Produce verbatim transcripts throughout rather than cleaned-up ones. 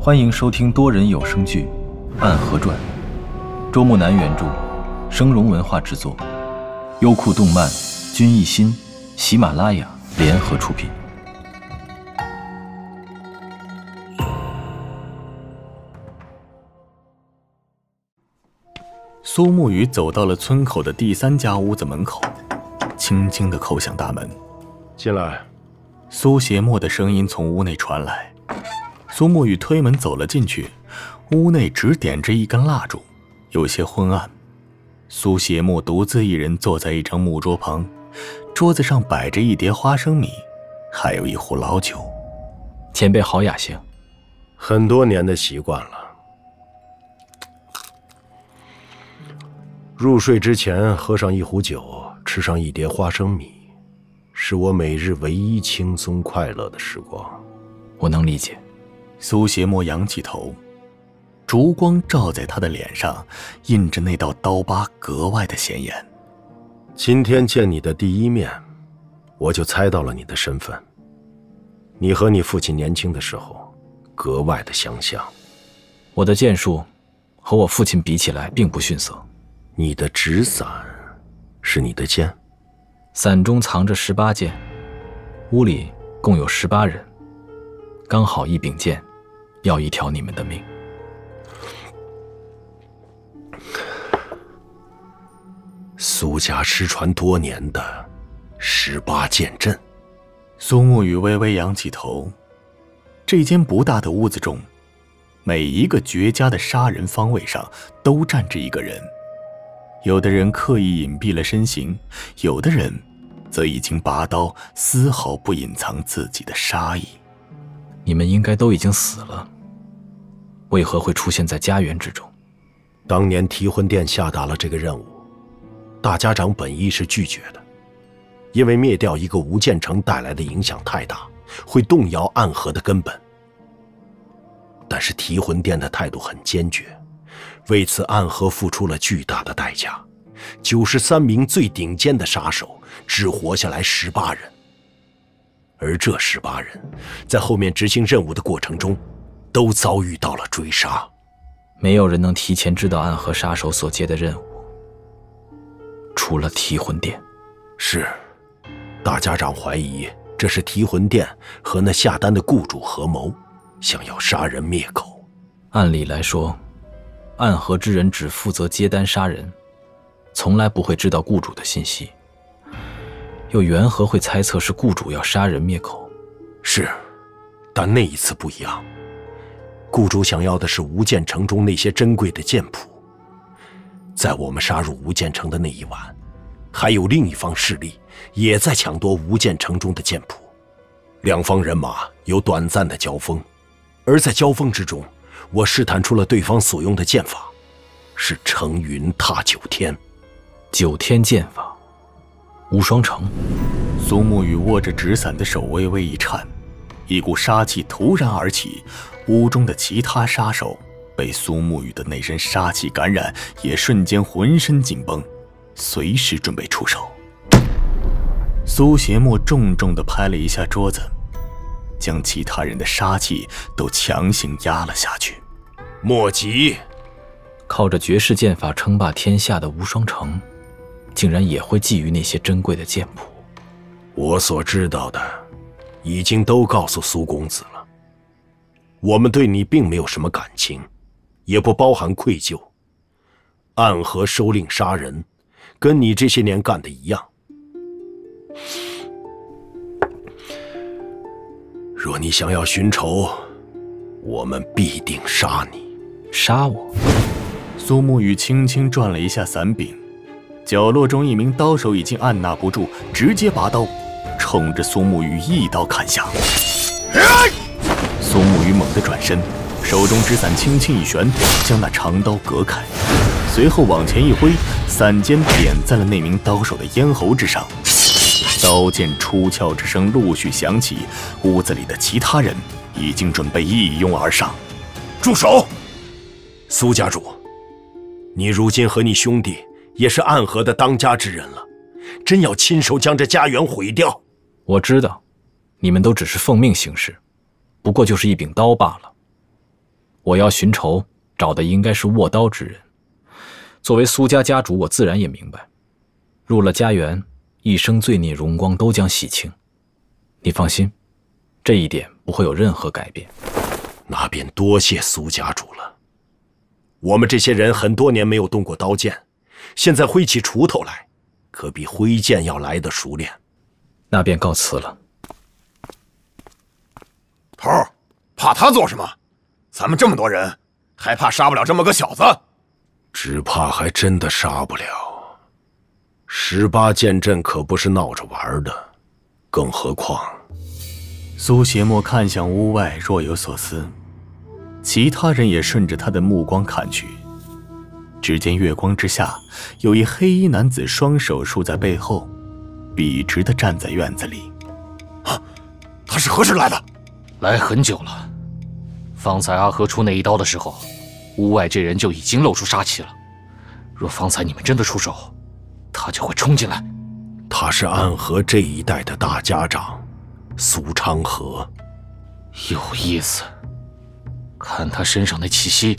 欢迎收听多人有声剧《暗河传》，周木南原著，声荣文化制作，优酷动漫、君艺心、喜马拉雅联合出品。 苏沐雨走到了村口的第三家屋子门口，轻轻地叩响大门。 进来。 苏邪墨的声音从屋内传来。苏沐雨推门走了进去，屋内只点着一根蜡烛，有些昏暗。苏邪墨独自一人坐在一张木桌旁，桌子上摆着一碟花生米，还有一壶老酒。 前辈好雅兴。 很多年的习惯了。入睡之前喝上一壶酒，吃上一碟花生米，是我每日唯一轻松快乐的时光。 我能理解。 苏邪墨仰起头，烛光照在他的脸上，印着那道刀疤格外的显眼。 今天见你的第一面，我就猜到了你的身份。你和你父亲年轻的时候格外的相像。 我的剑术和我父亲比起来并不逊色。 你的纸伞是你的剑？ 伞中藏着十八剑，屋里共有十八人，刚好一柄剑，要一条你们的命。 苏家失传多年的十八剑阵。 苏沐雨微微仰起头。这间不大的屋子中，每一个绝佳的杀人方位上都站着一个人。有的人刻意隐蔽了身形，有的人则已经拔刀，丝毫不隐藏自己的杀意。 你们应该都已经死了，为何会出现在家园之中？ 当年提魂殿下达了这个任务，大家长本意是拒绝的，因为灭掉一个无间城带来的影响太大，会动摇暗河的根本。但是提魂殿的态度很坚决，为此暗河付出了巨大的代价。九十三名最顶尖的杀手，只活下来十八人。而这十八人在后面执行任务的过程中都遭遇到了追杀。 没有人能提前知道暗河杀手所接的任务，除了提魂殿。 是，大家长怀疑这是提魂殿和那下丹的雇主合谋，想要杀人灭口。 按理来说，暗河之人只负责接单杀人，从来不会知道雇主的信息，又缘何会猜测是雇主要杀人灭口？ 是，但那一次不一样。雇主想要的是无间城中那些珍贵的剑谱。在我们杀入无间城的那一晚，还有另一方势力也在抢夺无间城中的剑谱。两方人马有短暂的交锋，而在交锋之中，我试探出了对方所用的剑法，是乘云踏九天。 九天剑法，无双城。 苏沐雨握着纸伞的手微微一颤，一股杀气突然而起。屋中的其他杀手被苏沐雨的那身杀气感染，也瞬间浑身紧绷，随时准备出手。苏邪墨重重地拍了一下桌子，将其他人的杀气都强行压了下去。 莫急！ 靠着绝世剑法称霸天下的无双城，竟然也会觊觎那些珍贵的剑谱。 我所知道的已经都告诉苏公子了。我们对你并没有什么感情，也不包含愧疚。暗河收令杀人，跟你这些年干的一样。若你想要寻仇，我们必定杀你。 杀我？ 苏沐雨轻轻转了一下伞柄，角落中一名刀手已经按捺不住，直接拔刀冲着苏沐雨一刀砍下。苏沐雨猛地转身，手中纸伞轻轻一旋，将那长刀隔开，随后往前一挥，伞尖点在了那名刀手的咽喉之上。刀剑出鞘之声陆续响起，屋子里的其他人已经准备一拥而上。 住手！苏家主，你如今和你兄弟也是暗河的当家之人了，真要亲手将这家园毁掉？ 我知道，你们都只是奉命行事，不过就是一柄刀罢了。 我要寻仇，找的应该是握刀之人。作为苏家家主，我自然也明白，入了家园，一生罪孽荣光都将洗清。你放心，这一点不会有任何改变。 那便多谢苏家主了。我们这些人很多年没有动过刀剑，现在挥起锄头来，可比挥剑要来得熟练。 那便告辞了。 头儿，怕他做什么？咱们这么多人，还怕杀不了这么个小子？ 只怕还真的杀不了。十八剑阵可不是闹着玩的，更何况…… 苏邪墨看向屋外，若有所思。其他人也顺着他的目光看去，只见月光之下，有一黑衣男子双手束在背后，笔直地站在院子里。 啊，他是何时来的？ 来很久了。方才阿和出那一刀的时候，屋外这人就已经露出杀气了。若方才你们真的出手，他就会冲进来。 他是暗河这一带的大家长，苏昌河。 有意思，看他身上那气息，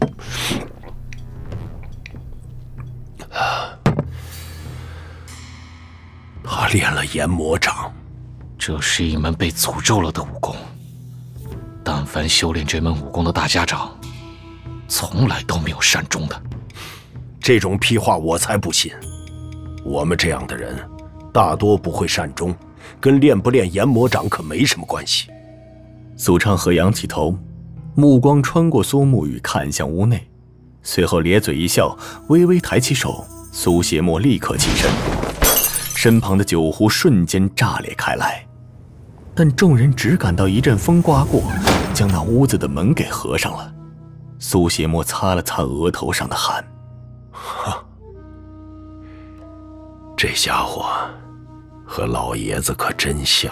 他练了炎魔掌， 这是一门被诅咒了的武功。但凡修炼这门武功的大家长，从来都没有善终的。 这种屁话我才不信。我们这样的人，大多不会善终，跟练不练炎魔掌可没什么关系。 苏昌河仰起头，目光穿过苏沐雨，看向屋内，随后咧嘴一笑，微微抬起手，苏邪墨立刻起身，身旁的酒壶瞬间炸裂开来。但众人只感到一阵风刮过，将那屋子的门给合上了。苏邪墨擦了擦额头上的汗， 哈，这家伙和老爷子可真像。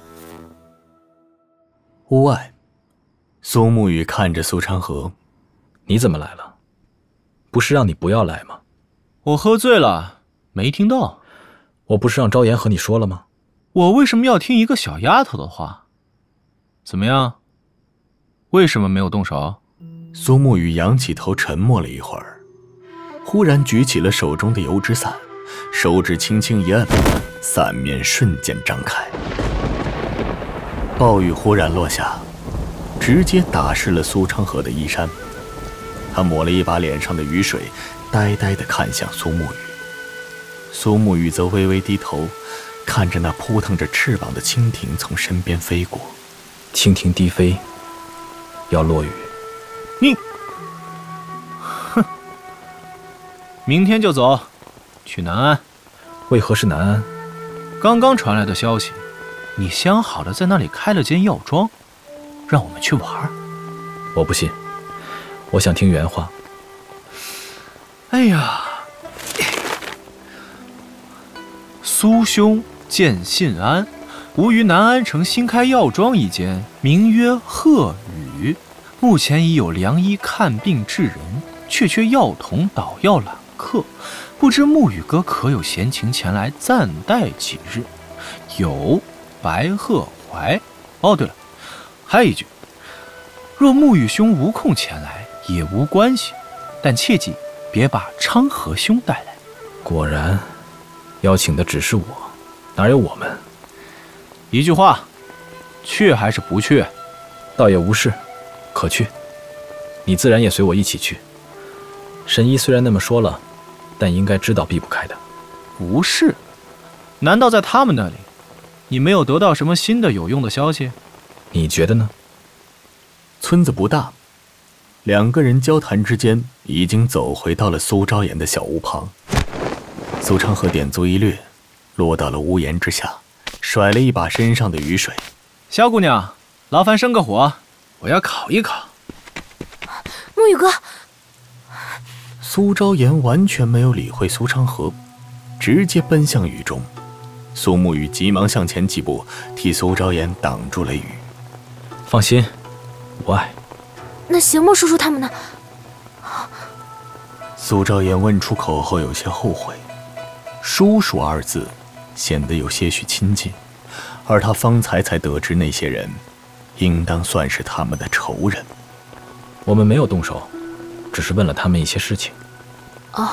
屋外，苏沐雨看着苏昌河：“ 你怎么来了？不是让你不要来吗？”“ 我喝醉了，没听到。”“ 我不是让昭妍和你说了吗？”“ 我为什么要听一个小丫头的话？怎么样？为什么没有动手？” 苏沐雨仰起头，沉默了一会儿，忽然举起了手中的油纸伞，手指轻轻一摁，伞面瞬间张开。暴雨忽然落下，直接打湿了苏昌河的衣衫。他抹了一把脸上的雨水，呆呆地看向苏沐雨。苏沐雨则微微低头，看着那扑腾着翅膀的蜻蜓从身边飞过。 蜻蜓低飞，要落雨。 你，哼，明天就走，去南安。 为何是南安？ 刚刚传来的消息，你相好的在那里开了间药庄，让我们去玩。 我不信，我想听原话。 哎呀，苏兄见信安，吾于南安城新开药庄一间，名曰鹤宇。目前已有良医看病治人，却缺药童捣药揽客，不知沐雨哥可有闲情前来暂待几日？有白鹤怀。哦，对了，还有一句，若沐雨兄无空前来也无关系，但切记别把昌河兄带来。 果然，邀请的只是我，哪有我们？ 一句话，去还是不去？ 倒也无事。可去，你自然也随我一起去。神医虽然那么说了，但应该知道避不开的。 不是？难道在他们那里，你没有得到什么新的有用的消息？ 你觉得呢？ 村子不大，两个人交谈之间，已经走回到了苏昭妍的小屋旁。苏昌河点足一掠，落到了屋檐之下，甩了一把身上的雨水。 萧姑娘，劳烦生个火。我要烤一烤。 沐雨哥， 苏昭妍完全没有理会苏昌河，直接奔向雨中。苏沐雨急忙向前几步，替苏昭妍挡住了雨。 放心，无碍。 那邪墨叔叔他们呢？ 苏昭妍问出口后有些后悔，叔叔二字显得有些许亲近，而他方才才得知那些人应当算是他们的仇人。 我们没有动手，只是问了他们一些事情。 哦，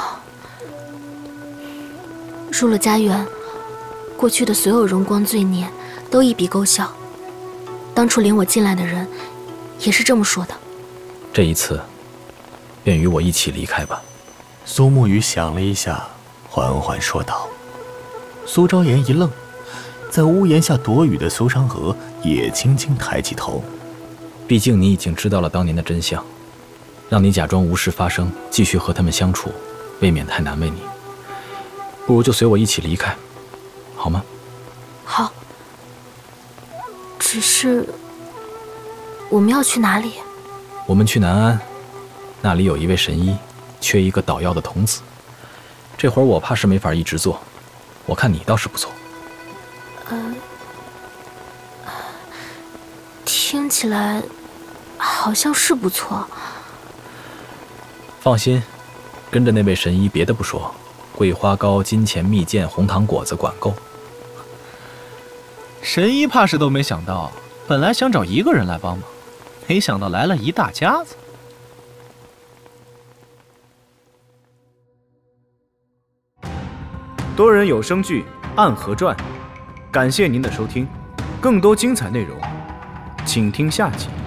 入了家园，过去的所有荣光罪孽都一笔勾销。当初领我进来的人也是这么说的。 这一次，便与我一起离开吧。 苏沐雨想了一下，缓缓说道。苏昭言一愣，在屋檐下躲雨的苏商娥也轻轻抬起头。 毕竟你已经知道了当年的真相，让你假装无事发生，继续和他们相处，未免太难为你。不如就随我一起离开，好吗？ 好。只是，我们要去哪里？ 我们去南安，那里有一位神医，缺一个捣药的童子。这活儿我怕是没法一直做，我看你倒是不错。 呃，听起来好像是不错。 放心，跟着那位神医，别的不说，桂花糕、金钱蜜饯、红糖果子管够。 神医怕是都没想到，本来想找一个人来帮忙，没想到来了一大家子。多人有声剧《暗河传》，感谢您的收听，更多精彩内容，请听下集。